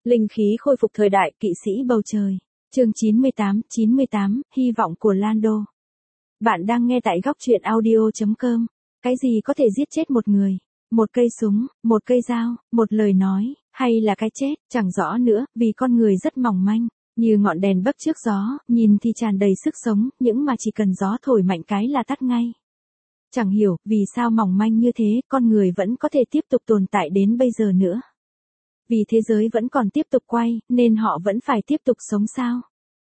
Linh khí khôi phục thời đại kỵ sĩ bầu trời. Chương 98, hy vọng của Lando. Bạn đang nghe tại góc truyện audio.com. Cái gì có thể giết chết một người? Một cây súng, một cây dao, một lời nói, hay là cái chết, chẳng rõ nữa, vì con người rất mỏng manh, như ngọn đèn bấc trước gió, nhìn thì tràn đầy sức sống, nhưng mà chỉ cần gió thổi mạnh cái là tắt ngay. Chẳng hiểu, vì sao mỏng manh như thế, con người vẫn có thể tiếp tục tồn tại đến bây giờ nữa. Vì thế giới vẫn còn tiếp tục quay, nên họ vẫn phải tiếp tục sống sao?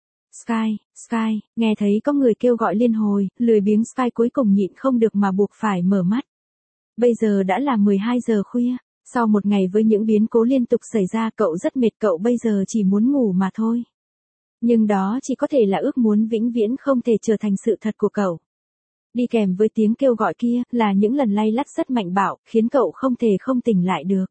Sky, nghe thấy có người kêu gọi liên hồi, lười biếng Sky cuối cùng nhịn không được mà buộc phải mở mắt. Bây giờ đã là 12 giờ khuya, sau một ngày với những biến cố liên tục xảy ra cậu rất mệt, cậu bây giờ chỉ muốn ngủ mà thôi. Nhưng đó chỉ có thể là ước muốn vĩnh viễn không thể trở thành sự thật của cậu. Đi kèm với tiếng kêu gọi kia là những lần lay lắt rất mạnh bạo, khiến cậu không thể không tỉnh lại được.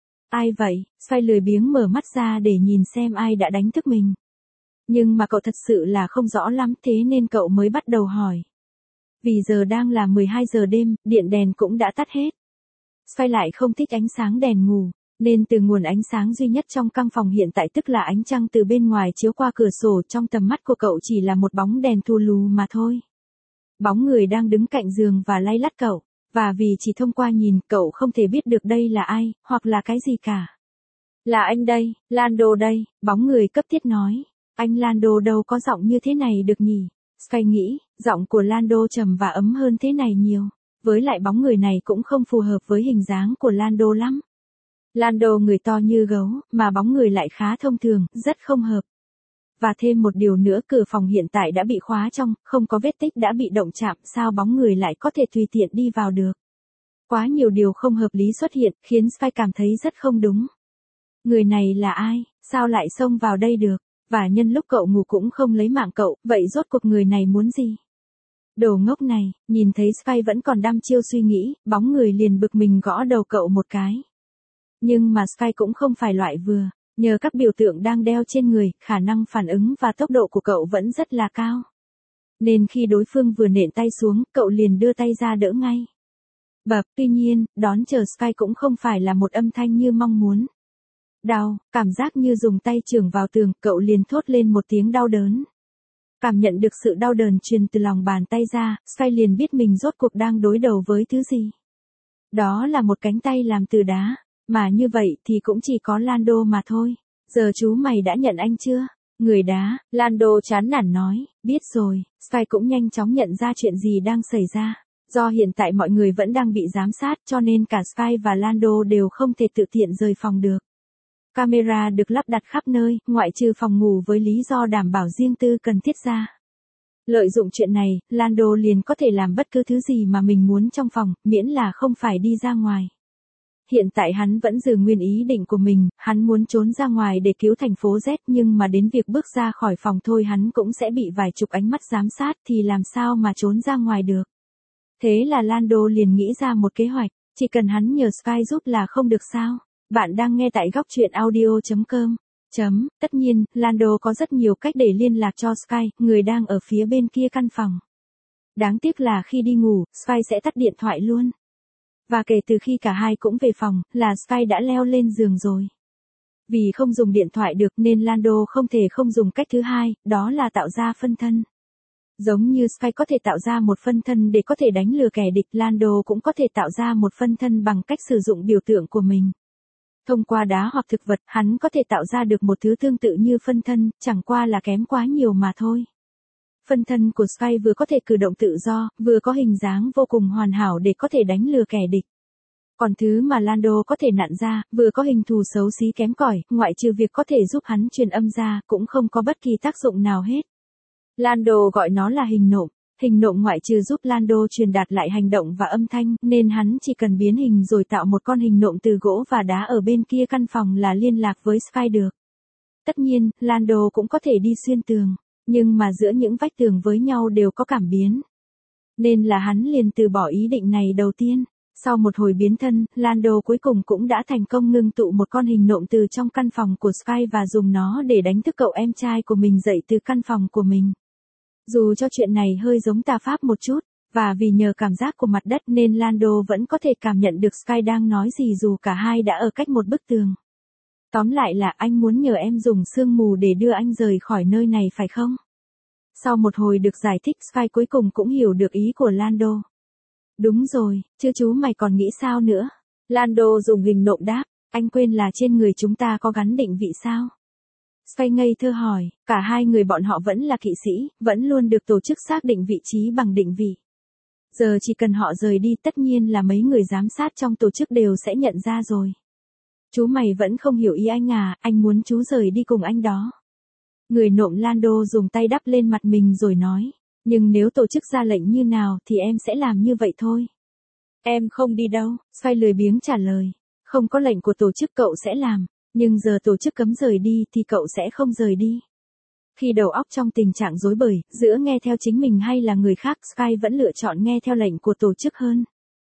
Ai vậy? Sky lười biếng mở mắt ra để nhìn xem ai đã đánh thức mình. Nhưng mà cậu thật sự là không rõ lắm, thế nên cậu mới bắt đầu hỏi. Vì giờ đang là 12 giờ đêm, điện đèn cũng đã tắt hết. Sky lại không thích ánh sáng đèn ngủ, nên từ nguồn ánh sáng duy nhất trong căn phòng hiện tại tức là ánh trăng từ bên ngoài chiếu qua cửa sổ, trong tầm mắt của cậu chỉ là một bóng đèn thù lù mà thôi. Bóng người đang đứng cạnh giường và lay lắt cậu, và vì chỉ thông qua nhìn cậu không thể biết được đây là ai, hoặc là cái gì cả. Là anh đây, Lando đây, bóng người cấp thiết nói. Anh Lando đâu có giọng như thế này được nhỉ? Sky nghĩ, giọng của Lando trầm và ấm hơn thế này nhiều. Với lại bóng người này cũng không phù hợp với hình dáng của Lando lắm. Lando người to như gấu, mà bóng người lại khá thông thường, rất không hợp. Và thêm một điều nữa, cửa phòng hiện tại đã bị khóa trong, không có vết tích đã bị động chạm, sao bóng người lại có thể tùy tiện đi vào được. Quá nhiều điều không hợp lý xuất hiện, khiến Sky cảm thấy rất không đúng. Người này là ai, sao lại xông vào đây được, và nhân lúc cậu ngủ cũng không lấy mạng cậu, vậy rốt cuộc người này muốn gì? Đồ ngốc này, nhìn thấy Sky vẫn còn đăm chiêu suy nghĩ, bóng người liền bực mình gõ đầu cậu một cái. Nhưng mà Sky cũng không phải loại vừa. Nhờ các biểu tượng đang đeo trên người, khả năng phản ứng và tốc độ của cậu vẫn rất là cao. Nên khi đối phương vừa nện tay xuống, cậu liền đưa tay ra đỡ ngay. Bập, tuy nhiên, đón chờ Sky cũng không phải là một âm thanh như mong muốn. Đau, cảm giác như dùng tay chưởng vào tường, cậu liền thốt lên một tiếng đau đớn. Cảm nhận được sự đau đớn truyền từ lòng bàn tay ra, Sky liền biết mình rốt cuộc đang đối đầu với thứ gì. Đó là một cánh tay làm từ đá. Mà như vậy thì cũng chỉ có Lando mà thôi. Giờ chú mày đã nhận anh chưa? Người đá, Lando chán nản nói, biết rồi. Sky cũng nhanh chóng nhận ra chuyện gì đang xảy ra. Do hiện tại mọi người vẫn đang bị giám sát cho nên cả Sky và Lando đều không thể tự tiện rời phòng được. Camera được lắp đặt khắp nơi, ngoại trừ phòng ngủ với lý do đảm bảo riêng tư cần thiết ra. Lợi dụng chuyện này, Lando liền có thể làm bất cứ thứ gì mà mình muốn trong phòng, miễn là không phải đi ra ngoài. Hiện tại hắn vẫn giữ nguyên ý định của mình, hắn muốn trốn ra ngoài để cứu thành phố Z, nhưng mà đến việc bước ra khỏi phòng thôi hắn cũng sẽ bị vài chục ánh mắt giám sát thì làm sao mà trốn ra ngoài được. Thế là Lando liền nghĩ ra một kế hoạch, chỉ cần hắn nhờ Sky giúp là không được sao. Bạn đang nghe tại góc truyện audio.com. Tất nhiên, Lando có rất nhiều cách để liên lạc cho Sky, người đang ở phía bên kia căn phòng. Đáng tiếc là khi đi ngủ, Sky sẽ tắt điện thoại luôn. Và kể từ khi cả hai cũng về phòng, là Sky đã leo lên giường rồi. Vì không dùng điện thoại được nên Lando không thể không dùng cách thứ hai, đó là tạo ra phân thân. Giống như Sky có thể tạo ra một phân thân để có thể đánh lừa kẻ địch, Lando cũng có thể tạo ra một phân thân bằng cách sử dụng biểu tượng của mình. Thông qua đá hoặc thực vật, hắn có thể tạo ra được một thứ tương tự như phân thân, chẳng qua là kém quá nhiều mà thôi. Phân thân của Sky vừa có thể cử động tự do, vừa có hình dáng vô cùng hoàn hảo để có thể đánh lừa kẻ địch. Còn thứ mà Lando có thể nặn ra, vừa có hình thù xấu xí kém cỏi, ngoại trừ việc có thể giúp hắn truyền âm ra, cũng không có bất kỳ tác dụng nào hết. Lando gọi nó là hình nộm. Hình nộm ngoại trừ giúp Lando truyền đạt lại hành động và âm thanh, nên hắn chỉ cần biến hình rồi tạo một con hình nộm từ gỗ và đá ở bên kia căn phòng là liên lạc với Sky được. Tất nhiên, Lando cũng có thể đi xuyên tường. Nhưng mà giữa những vách tường với nhau đều có cảm biến. Nên là hắn liền từ bỏ ý định này đầu tiên. Sau một hồi biến thân, Lando cuối cùng cũng đã thành công ngưng tụ một con hình nộm từ trong căn phòng của Sky và dùng nó để đánh thức cậu em trai của mình dậy từ căn phòng của mình. Dù cho chuyện này hơi giống tà pháp một chút, và vì nhờ cảm giác của mặt đất nên Lando vẫn có thể cảm nhận được Sky đang nói gì dù cả hai đã ở cách một bức tường. Tóm lại là anh muốn nhờ em dùng sương mù để đưa anh rời khỏi nơi này phải không? Sau một hồi được giải thích, Sky cuối cùng cũng hiểu được ý của Lando. Đúng rồi, chứ chú mày còn nghĩ sao nữa? Lando dùng hình nộm đáp, anh quên là trên người chúng ta có gắn định vị sao? Sky ngây thơ hỏi, cả hai người bọn họ vẫn là kỵ sĩ, vẫn luôn được tổ chức xác định vị trí bằng định vị. Giờ chỉ cần họ rời đi tất nhiên là mấy người giám sát trong tổ chức đều sẽ nhận ra rồi. Chú mày vẫn không hiểu ý anh à, anh muốn chú rời đi cùng anh đó. Người nộm Lando dùng tay đắp lên mặt mình rồi nói, nhưng nếu tổ chức ra lệnh như nào thì em sẽ làm như vậy thôi. Em không đi đâu, Sky lười biếng trả lời. Không có lệnh của tổ chức cậu sẽ làm, nhưng giờ tổ chức cấm rời đi thì cậu sẽ không rời đi. Khi đầu óc trong tình trạng rối bời, giữa nghe theo chính mình hay là người khác, Sky vẫn lựa chọn nghe theo lệnh của tổ chức hơn.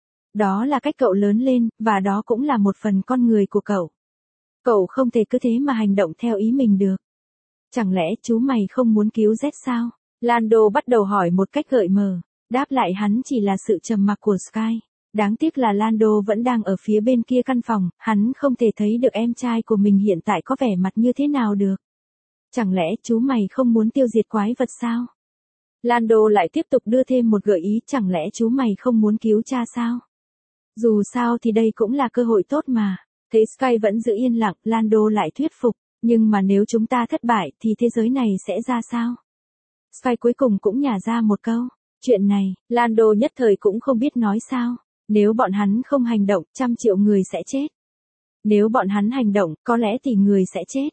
Đó là cách cậu lớn lên, và đó cũng là một phần con người của cậu. Cậu không thể cứ thế mà hành động theo ý mình được. Chẳng lẽ chú mày không muốn cứu Z sao? Lando bắt đầu hỏi một cách gợi mờ. Đáp lại hắn chỉ là sự trầm mặc của Sky. Đáng tiếc là Lando vẫn đang ở phía bên kia căn phòng, hắn không thể thấy được em trai của mình hiện tại có vẻ mặt như thế nào được. Chẳng lẽ chú mày không muốn tiêu diệt quái vật sao? Lando lại tiếp tục đưa thêm một gợi ý, chẳng lẽ chú mày không muốn cứu cha sao? Dù sao thì đây cũng là cơ hội tốt mà. Thấy Sky vẫn giữ yên lặng, Lando lại thuyết phục, nhưng mà nếu chúng ta thất bại thì thế giới này sẽ ra sao? Sky cuối cùng cũng nhả ra một câu, chuyện này, Lando nhất thời cũng không biết nói sao. Nếu bọn hắn không hành động, 100 triệu người sẽ chết. Nếu bọn hắn hành động, có lẽ tỷ người sẽ chết.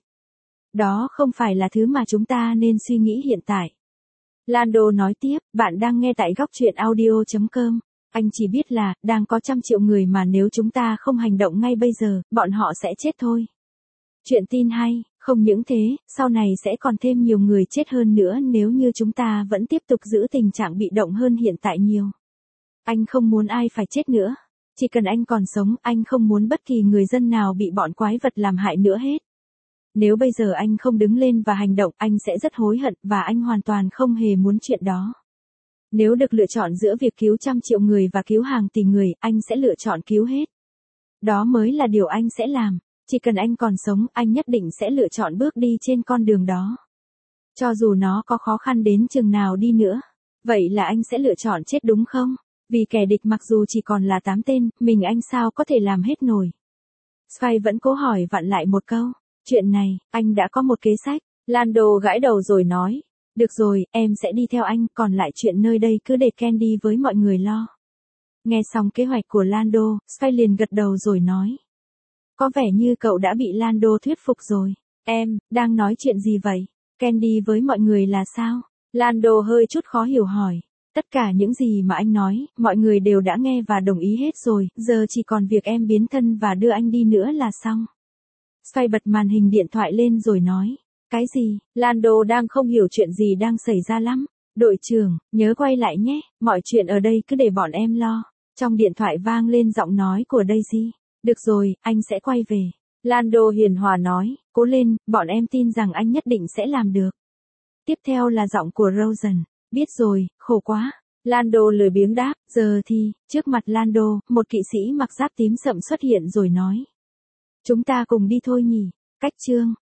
Đó không phải là thứ mà chúng ta nên suy nghĩ hiện tại. Lando nói tiếp, bạn đang nghe tại góc truyện audio.com. Anh chỉ biết là, đang có 100 triệu người mà nếu chúng ta không hành động ngay bây giờ, bọn họ sẽ chết thôi. Chuyện tin hay, không những thế, sau này sẽ còn thêm nhiều người chết hơn nữa nếu như chúng ta vẫn tiếp tục giữ tình trạng bị động hơn hiện tại nhiều. Anh không muốn ai phải chết nữa. Chỉ cần anh còn sống, anh không muốn bất kỳ người dân nào bị bọn quái vật làm hại nữa hết. Nếu bây giờ anh không đứng lên và hành động, anh sẽ rất hối hận và anh hoàn toàn không hề muốn chuyện đó. Nếu được lựa chọn giữa việc cứu 100 triệu người và cứu hàng tỷ người, anh sẽ lựa chọn cứu hết. Đó mới là điều anh sẽ làm. Chỉ cần anh còn sống, anh nhất định sẽ lựa chọn bước đi trên con đường đó. Cho dù nó có khó khăn đến chừng nào đi nữa. Vậy là anh sẽ lựa chọn chết đúng không? Vì kẻ địch mặc dù chỉ còn là 8 tên, mình anh sao có thể làm hết nổi. Sky vẫn cố hỏi vặn lại một câu. Chuyện này, anh đã có một kế sách. Lando gãi đầu rồi nói. Được rồi, em sẽ đi theo anh, còn lại chuyện nơi đây cứ để Candy với mọi người lo. Nghe xong kế hoạch của Lando, Sky liền gật đầu rồi nói. Có vẻ như cậu đã bị Lando thuyết phục rồi. Em, đang nói chuyện gì vậy? Candy với mọi người là sao? Lando hơi chút khó hiểu hỏi. Tất cả những gì mà anh nói, mọi người đều đã nghe và đồng ý hết rồi, giờ chỉ còn việc em biến thân và đưa anh đi nữa là xong. Sky bật màn hình điện thoại lên rồi nói. Cái gì? Lando đang không hiểu chuyện gì đang xảy ra lắm. Đội trưởng, nhớ quay lại nhé, mọi chuyện ở đây cứ để bọn em lo. Trong điện thoại vang lên giọng nói của Daisy. Được rồi, anh sẽ quay về. Lando hiền hòa nói, cố lên, bọn em tin rằng anh nhất định sẽ làm được. Tiếp theo là giọng của Rosen. Biết rồi, khổ quá. Lando lười biếng đáp, giờ thì, trước mặt Lando, một kỵ sĩ mặc giáp tím sậm xuất hiện rồi nói. Chúng ta cùng đi thôi nhỉ. Cách chương.